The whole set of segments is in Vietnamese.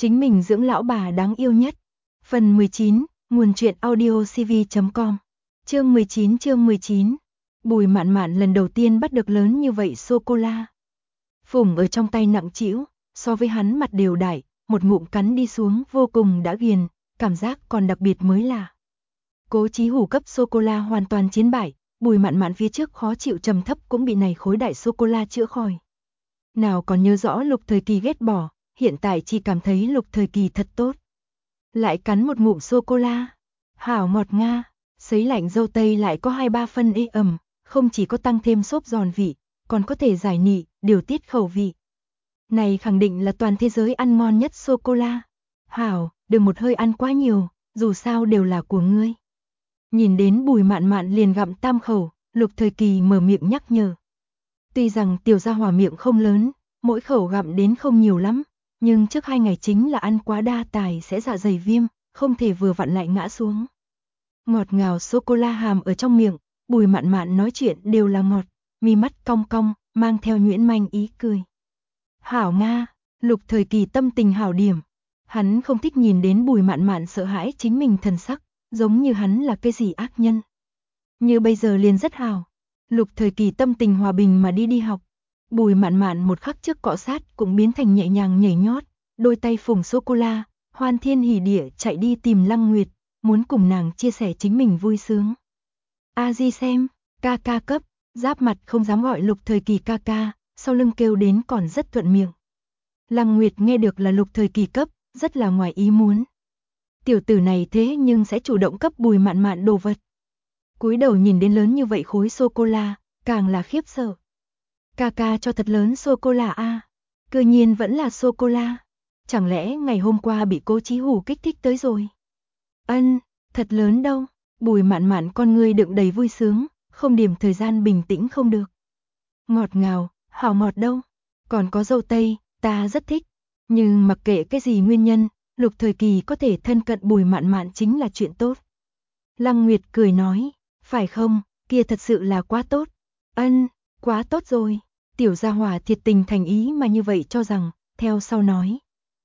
chính mình dưỡng lão bà đáng yêu nhất. Phần 19, nguồn truyện audiocv.com. Chương 19. Bùi Mạn Mạn lần đầu tiên bắt được lớn như vậy sô-cô-la. Phủng ở trong tay nặng trĩu, so với hắn mặt đều đại, một ngụm cắn đi xuống vô cùng đã ghiền, cảm giác còn đặc biệt mới lạ. Cố Chí Hủ cấp sô-cô-la hoàn toàn chiến bại, Bùi Mạn Mạn phía trước khó chịu trầm thấp cũng bị này khối đại sô-cô-la chữa khỏi. Nào còn nhớ rõ Lục Thời Kỳ ghét bỏ, hiện tại chỉ cảm thấy Lục Thời Kỳ thật tốt. Lại cắn một ngụm sô-cô-la, hảo ngọt nga, sấy lạnh dâu tây lại có 2-3 phân ê ẩm, không chỉ có tăng thêm xốp giòn vị, còn có thể giải nị, điều tiết khẩu vị. Này khẳng định là toàn thế giới ăn ngon nhất sô-cô-la. Hảo, đừng một hơi ăn quá nhiều, dù sao đều là của ngươi. Nhìn đến Bùi Mạn Mạn liền gặm tam khẩu, Lục Thời Kỳ mở miệng nhắc nhở. Tuy rằng tiểu gia hỏa miệng không lớn, mỗi khẩu gặm đến không nhiều lắm, nhưng trước 2 ngày chính là ăn quá đa tài sẽ dạ dày viêm, không thể vừa vặn lại ngã xuống. Ngọt ngào sô-cô-la hàm ở trong miệng, Bùi Mạn Mạn nói chuyện đều là ngọt, mi mắt cong cong, mang theo nhuyễn manh ý cười. Hảo nga, Lục Thời Kỳ tâm tình hảo điểm. Hắn không thích nhìn đến Bùi Mạn Mạn sợ hãi chính mình thần sắc, giống như hắn là cái gì ác nhân. Như bây giờ liền rất hảo. Lục Thời Kỳ tâm tình hòa bình mà đi học. Bùi Mạn Mạn một khắc trước cọ sát cũng biến thành nhẹ nhàng nhảy nhót, đôi tay phủng sô-cô-la, hoan thiên hỉ địa chạy đi tìm Lăng Nguyệt, muốn cùng nàng chia sẻ chính mình vui sướng. A Di xem, ca ca cấp, giáp mặt không dám gọi Lục Thời Kỳ ca ca, sau lưng kêu đến còn rất thuận miệng. Lăng Nguyệt nghe được là Lục Thời Kỳ cấp, rất là ngoài ý muốn. Tiểu tử này thế nhưng sẽ chủ động cấp Bùi Mạn Mạn đồ vật. Cúi đầu nhìn đến lớn như vậy khối sô-cô-la, càng là khiếp sợ. Ca ca cho thật lớn sô-cô-la a, cư nhiên vẫn là sô-cô-la. Chẳng lẽ ngày hôm qua bị Cố Chí Hủ kích thích tới rồi? Ân, thật lớn đâu. Bùi Mạn Mạn con ngươi đựng đầy vui sướng, không điểm thời gian bình tĩnh không được. Ngọt ngào, hảo ngọt đâu. Còn có dâu tây, ta rất thích. Nhưng mặc kệ cái gì nguyên nhân, Lục Thời Kỳ có thể thân cận Bùi Mạn Mạn chính là chuyện tốt. Lăng Nguyệt cười nói, phải không, kia thật sự là quá tốt. Ân, quá tốt rồi. Tiểu gia hỏa thiệt tình thành ý mà như vậy cho rằng, theo sau nói.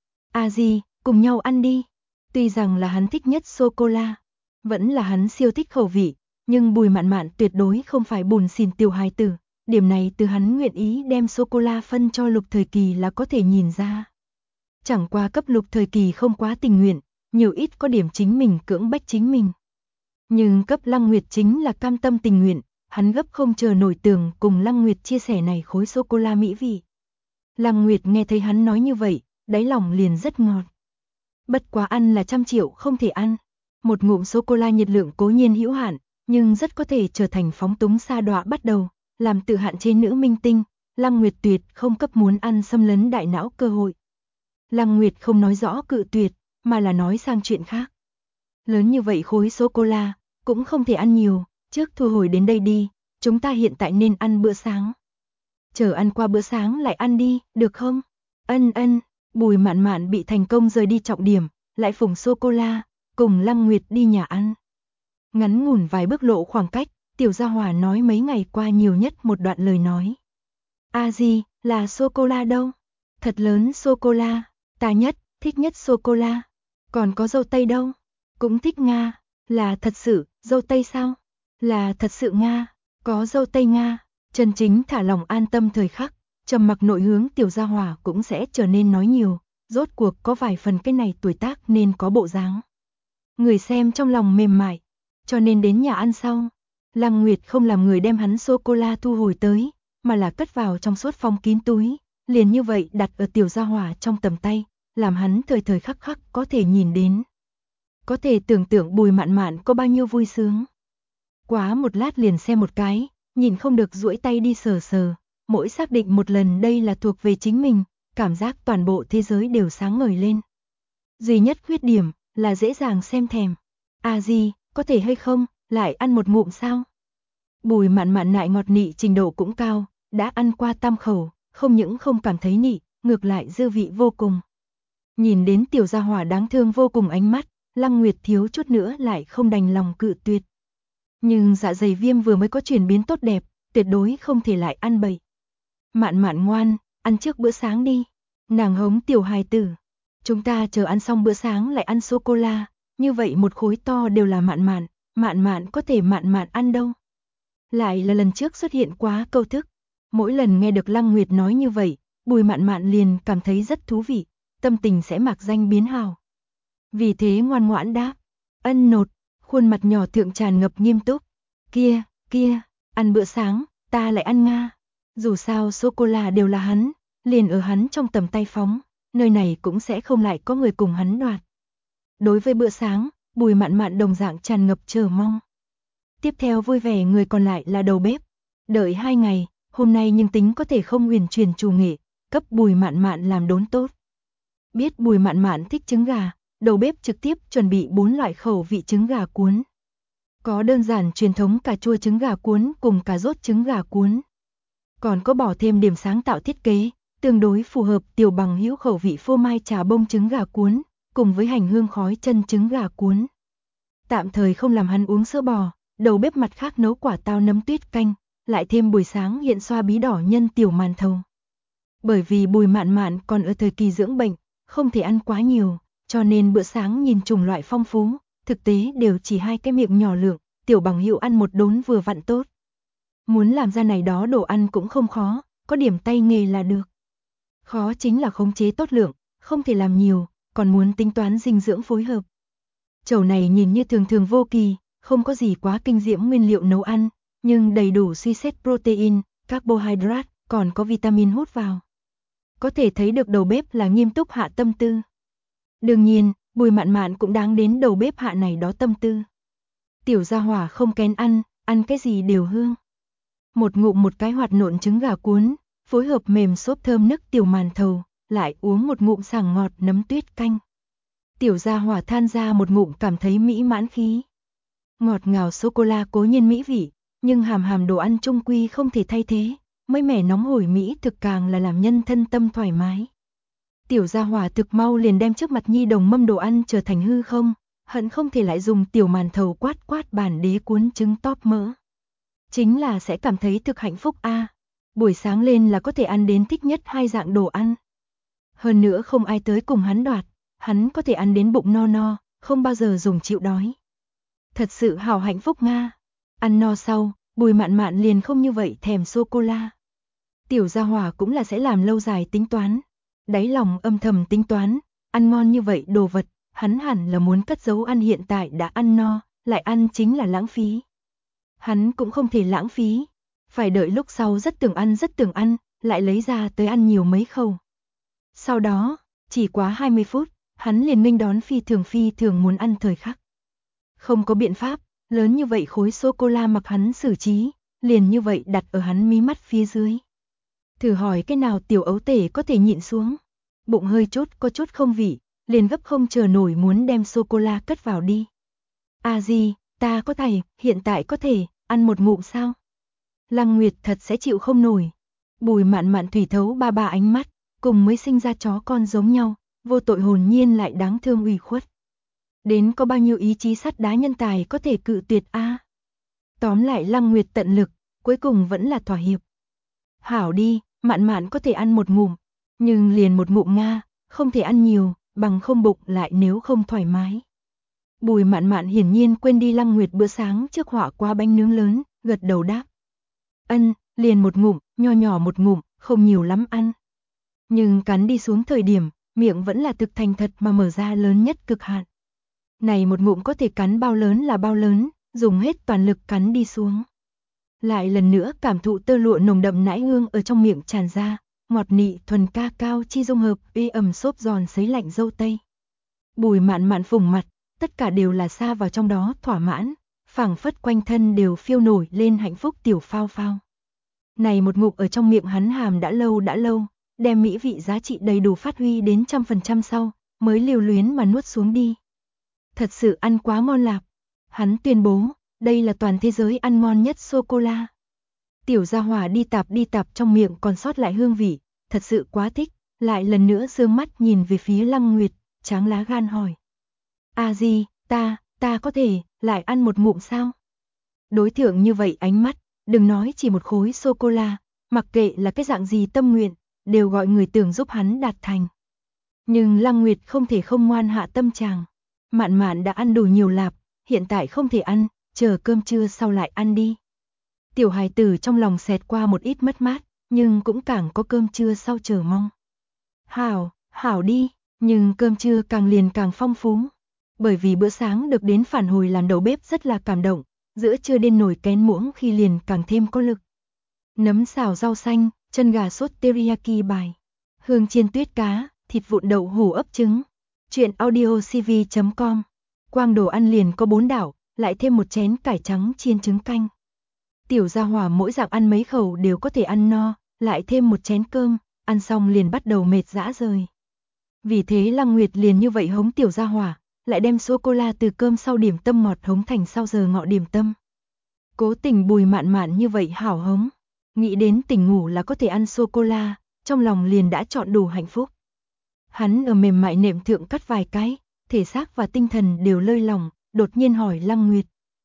A Di, cùng nhau ăn đi. Tuy rằng là hắn thích nhất sô-cô-la, vẫn là hắn siêu thích khẩu vị, nhưng Bùi Mạn Mạn tuyệt đối không phải bùn xỉn tiểu hài tử. Điểm này từ hắn nguyện ý đem sô-cô-la phân cho Lục Thời Kỳ là có thể nhìn ra. Chẳng qua cấp Lục Thời Kỳ không quá tình nguyện, nhiều ít có điểm chính mình cưỡng bách chính mình. Nhưng cấp Lăng Nguyệt chính là cam tâm tình nguyện, hắn gấp không chờ nổi tưởng cùng Lăng Nguyệt chia sẻ này khối sô-cô-la mỹ vị. Lăng Nguyệt nghe thấy hắn nói như vậy, đáy lòng liền rất ngọt. Bất quá ăn là 100 triệu không thể ăn. Một ngụm sô-cô-la nhiệt lượng cố nhiên hữu hạn, nhưng rất có thể trở thành phóng túng sa đọa bắt đầu, làm tự hạn chế nữ minh tinh. Lăng Nguyệt tuyệt không cấp muốn ăn xâm lấn đại não cơ hội. Lăng Nguyệt không nói rõ cự tuyệt, mà là nói sang chuyện khác. Lớn như vậy khối sô-cô-la, cũng không thể ăn nhiều, trước thu hồi đến đây đi, chúng ta hiện tại nên ăn bữa sáng. Chờ ăn qua bữa sáng lại ăn đi, được không? Ân ân, Bùi Mạn Mạn bị thành công rời đi trọng điểm, lại phủng sô-cô-la, cùng Lăng Nguyệt đi nhà ăn. Ngắn ngủn vài bước lộ khoảng cách, tiểu gia hỏa nói mấy ngày qua nhiều nhất một đoạn lời nói. A Di, là sô-cô-la đâu? Thật lớn sô-cô-la, ta thích nhất sô-cô-la. Còn có dâu tây đâu? Cũng thích nga, là thật sự, dâu tây sao? Là thật sự nga, có dâu tây nga. Chân chính thả lòng an tâm thời khắc, trầm mặc nội hướng tiểu gia hỏa cũng sẽ trở nên nói nhiều, rốt cuộc có vài phần cái này tuổi tác nên có bộ dáng. Người xem trong lòng mềm mại, cho nên đến nhà ăn sau, Lăng Nguyệt không làm người đem hắn sô-cô-la thu hồi tới, mà là cất vào trong suốt phong kín túi, liền như vậy đặt ở tiểu gia hỏa trong tầm tay, làm hắn thời thời khắc khắc có thể nhìn đến. Có thể tưởng tượng Bùi Mạn Mạn có bao nhiêu vui sướng. Quá một lát liền xem một cái, nhìn không được duỗi tay đi sờ sờ, mỗi xác định một lần đây là thuộc về chính mình, cảm giác toàn bộ thế giới đều sáng ngời lên. Duy nhất khuyết điểm là dễ dàng xem thèm. A Di, có thể hay không, lại ăn một ngụm sao? Bùi Mạn Mạn nại ngọt nị trình độ cũng cao, đã ăn qua tam khẩu, không những không cảm thấy nị, ngược lại dư vị vô cùng. Nhìn đến tiểu gia hỏa đáng thương vô cùng ánh mắt, Lăng Nguyệt thiếu chút nữa lại không đành lòng cự tuyệt. Nhưng dạ dày viêm vừa mới có chuyển biến tốt đẹp, tuyệt đối không thể lại ăn bậy. Mạn Mạn ngoan, ăn trước bữa sáng đi. Nàng hống tiểu hài tử. Chúng ta chờ ăn xong bữa sáng lại ăn sô-cô-la, như vậy một khối to đều là Mạn Mạn có thể Mạn Mạn ăn đâu. Lại là lần trước xuất hiện quá câu thức. Mỗi lần nghe được Lăng Nguyệt nói như vậy, Bùi Mạn Mạn liền cảm thấy rất thú vị, tâm tình sẽ mạc danh biến hào. Vì thế ngoan ngoãn đáp, ân nột, khuôn mặt nhỏ thượng tràn ngập nghiêm túc. Kia, ăn bữa sáng, ta lại ăn Nga. Dù sao sô-cô-la đều là hắn, liền ở hắn trong tầm tay phóng, nơi này cũng sẽ không lại có người cùng hắn đoạt. Đối với bữa sáng, Bùi Mạn Mạn đồng dạng tràn ngập chờ mong. Tiếp theo vui vẻ người còn lại là đầu bếp. Đợi 2 ngày, hôm nay nhưng tính có thể không huyền truyền chủ nghệ, cấp Bùi Mạn Mạn làm đốn tốt. Biết Bùi Mạn Mạn thích trứng gà, đầu bếp trực tiếp chuẩn bị 4 loại khẩu vị trứng gà cuốn. Có đơn giản truyền thống cà chua trứng gà cuốn cùng cà rốt trứng gà cuốn. Còn có bỏ thêm điểm sáng tạo thiết kế, tương đối phù hợp Tiểu Bằng hữu khẩu vị phô mai trà bông trứng gà cuốn, cùng với hành hương khói chân trứng gà cuốn. Tạm thời không làm hắn uống sữa bò, đầu bếp mặt khác nấu quả táo nấm tuyết canh, lại thêm buổi sáng hiện xoa bí đỏ nhân tiểu màn thầu. Bởi vì Bùi Mạn Mạn còn ở thời kỳ dưỡng bệnh, không thể ăn quá nhiều, cho nên bữa sáng nhìn chủng loại phong phú, thực tế đều chỉ 2 cái miệng nhỏ lượng, Tiểu Bằng hữu ăn một đốn vừa vặn tốt. Muốn làm ra này đó đồ ăn cũng không khó, có điểm tay nghề là được. Khó chính là khống chế tốt lượng, không thể làm nhiều, còn muốn tính toán dinh dưỡng phối hợp. Chầu này nhìn như thường thường vô kỳ, không có gì quá kinh diễm nguyên liệu nấu ăn, nhưng đầy đủ suy xét protein, carbohydrate, còn có vitamin hút vào. Có thể thấy được đầu bếp là nghiêm túc hạ tâm tư. Đương nhiên, Bùi Mạn Mạn cũng đáng đến đầu bếp hạ này đó tâm tư. Tiểu gia hỏa không kén ăn cái gì đều hương. Một ngụm một cái hoạt nộn trứng gà cuốn, phối hợp mềm xốp thơm nức tiểu màn thầu, lại uống một ngụm sảng ngọt nấm tuyết canh. Tiểu gia hỏa than ra một ngụm cảm thấy mỹ mãn khí. Ngọt ngào sô-cô-la cố nhiên mỹ vị, nhưng hàm đồ ăn trung quy không thể thay thế, mới mẻ nóng hổi mỹ thực càng là làm nhân thân tâm thoải mái. Tiểu gia hỏa thực mau liền đem trước mặt nhi đồng mâm đồ ăn trở thành hư không, hận không thể lại dùng tiểu màn thầu quát bản đế cuốn trứng tóp mỡ. Chính là sẽ cảm thấy thực hạnh phúc a. Buổi sáng lên là có thể ăn đến thích nhất 2 dạng đồ ăn. Hơn nữa không ai tới cùng hắn đoạt, hắn có thể ăn đến bụng no, không bao giờ dùng chịu đói. Thật sự hào hạnh phúc Nga. Ăn no sau, Bùi Mạn Mạn liền không như vậy thèm sô-cô-la. Tiểu gia hỏa cũng là sẽ làm lâu dài tính toán. Đáy lòng âm thầm tính toán, ăn ngon như vậy đồ vật, hắn hẳn là muốn cất giấu ăn hiện tại đã ăn no, lại ăn chính là lãng phí. Hắn cũng không thể lãng phí, phải đợi lúc sau rất tưởng ăn, lại lấy ra tới ăn nhiều mấy khẩu. Sau đó, chỉ quá 20 phút, hắn liền nghênh đón phi thường muốn ăn thời khắc. Không có biện pháp, lớn như vậy khối sô-cô-la mặc hắn xử trí, liền như vậy đặt ở hắn mí mắt phía dưới. Thử hỏi cái nào tiểu ấu tể có thể nhịn xuống, bụng hơi có chút không vị, liền gấp không chờ nổi muốn đem sô-cô-la cất vào đi. À gì, ta có thể, hiện tại có thể, ăn một ngụm sao? Lăng Nguyệt thật sẽ chịu không nổi. Bùi Mạn Mạn thủy thấu ba ánh mắt, cùng mới sinh ra chó con giống nhau, vô tội hồn nhiên lại đáng thương ủy khuất. Đến có bao nhiêu ý chí sắt đá nhân tài có thể cự tuyệt a? Tóm lại Lăng Nguyệt tận lực, cuối cùng vẫn là thỏa hiệp. Hảo đi, Mạn Mạn có thể ăn một ngụm, nhưng liền một ngụm Nga, không thể ăn nhiều, bằng không bụng lại nếu không thoải mái. Bùi Mạn Mạn hiển nhiên quên đi Lăng Nguyệt bữa sáng trước họa qua bánh nướng lớn, gật đầu đáp. Ân, liền một ngụm, nho nhỏ một ngụm, không nhiều lắm ăn. Nhưng cắn đi xuống thời điểm, miệng vẫn là thực thành thật mà mở ra lớn nhất cực hạn. Này một ngụm có thể cắn bao lớn là bao lớn, dùng hết toàn lực cắn đi xuống. Lại lần nữa cảm thụ tơ lụa nồng đậm nãi hương ở trong miệng tràn ra, ngọt nị thuần ca cao chi dung hợp, ê ẩm xốp giòn sấy lạnh dâu tây. Bùi Mạn Mạn phùng mặt, tất cả đều là xa vào trong đó thỏa mãn, phảng phất quanh thân đều phiêu nổi lên hạnh phúc tiểu phao phao. Này một ngụm ở trong miệng hắn hàm đã lâu, đem mỹ vị giá trị đầy đủ phát huy đến 100% sau, mới lưu luyến mà nuốt xuống đi. Thật sự ăn quá ngon lạp. Hắn tuyên bố, đây là toàn thế giới ăn ngon nhất sô-cô-la. Tiểu gia hỏa đi tạp trong miệng còn sót lại hương vị, thật sự quá thích, lại lần nữa sương mắt nhìn về phía Lăng Nguyệt, tráng lá gan hỏi. À gì, ta có thể, lại ăn một ngụm sao? Đối thượng như vậy ánh mắt, đừng nói chỉ một khối sô-cô-la, mặc kệ là cái dạng gì tâm nguyện, đều gọi người tưởng giúp hắn đạt thành. Nhưng Lăng Nguyệt không thể không ngoan hạ tâm trạng. Mạn Mạn đã ăn đủ nhiều lạp, hiện tại không thể ăn, chờ cơm trưa sau lại ăn đi. Tiểu hài tử trong lòng xẹt qua một ít mất mát, nhưng cũng càng có cơm trưa sau chờ mong. Hảo, hảo đi, nhưng cơm trưa càng liền càng phong phú. Bởi vì bữa sáng được đến phản hồi làm đầu bếp rất là cảm động, giữa trưa đên nồi kén muỗng khi liền càng thêm có lực. Nấm xào rau xanh, chân gà sốt teriyaki bài, hương chiên tuyết cá, thịt vụn đậu hủ ấp trứng. Chuyện audio cv.com. Quang đồ ăn liền có 4 đảo, lại thêm một chén cải trắng chiên trứng canh. Tiểu gia hỏa mỗi dạng ăn mấy khẩu đều có thể ăn no, lại thêm một chén cơm, ăn xong liền bắt đầu mệt rã rời. Vì thế Lăng Nguyệt liền như vậy hống tiểu gia hỏa, lại đem sô-cô-la từ cơm sau điểm tâm ngọt hống thành sau giờ ngọ điểm tâm. Cố tình Bùi Mạn Mạn như vậy hảo hống, nghĩ đến tỉnh ngủ là có thể ăn sô-cô-la, trong lòng liền đã chọn đủ hạnh phúc. Hắn ở mềm mại nệm thượng cắt vài cái, thể xác và tinh thần đều lơi lỏng, đột nhiên hỏi Lăng Nguyệt.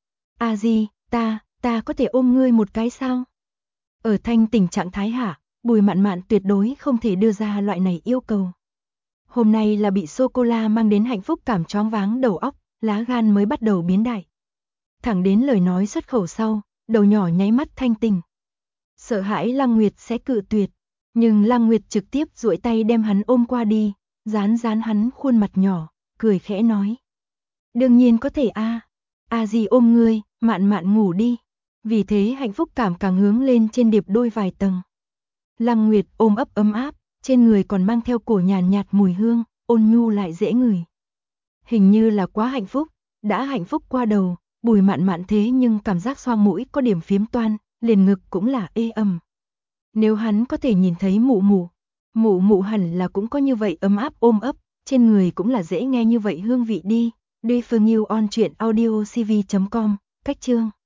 A Di, ta có thể ôm ngươi một cái sao? Ở thanh tỉnh trạng thái hạ, Bùi Mạn Mạn tuyệt đối không thể đưa ra loại này yêu cầu. Hôm nay là bị sô-cô-la mang đến hạnh phúc cảm choáng váng đầu óc, lá gan mới bắt đầu biến đại. Thẳng đến lời nói xuất khẩu sau, đầu nhỏ nháy mắt thanh tỉnh. Sợ hãi Lăng Nguyệt sẽ cự tuyệt, nhưng Lăng Nguyệt trực tiếp duỗi tay đem hắn ôm qua đi, dán hắn khuôn mặt nhỏ, cười khẽ nói. Đương nhiên có thể a, A Di ôm ngươi, Mạn Mạn ngủ đi. Vì thế hạnh phúc cảm càng hướng lên trên điệp đôi vài tầng. Lăng Nguyệt ôm ấp ấm áp, trên người còn mang theo cổ nhàn nhạt mùi hương, ôn nhu lại dễ ngửi. Hình như là quá hạnh phúc, đã hạnh phúc qua đầu, Bùi Mạn Mạn thế nhưng cảm giác xoang mũi có điểm phiếm toan, liền ngực cũng là ê ẩm. Nếu hắn có thể nhìn thấy mụ mụ hẳn là cũng có như vậy ấm áp ôm ấp, trên người cũng là dễ nghe như vậy hương vị đi. Đi Phương Yêu on truyện audio cv.com, cách chương.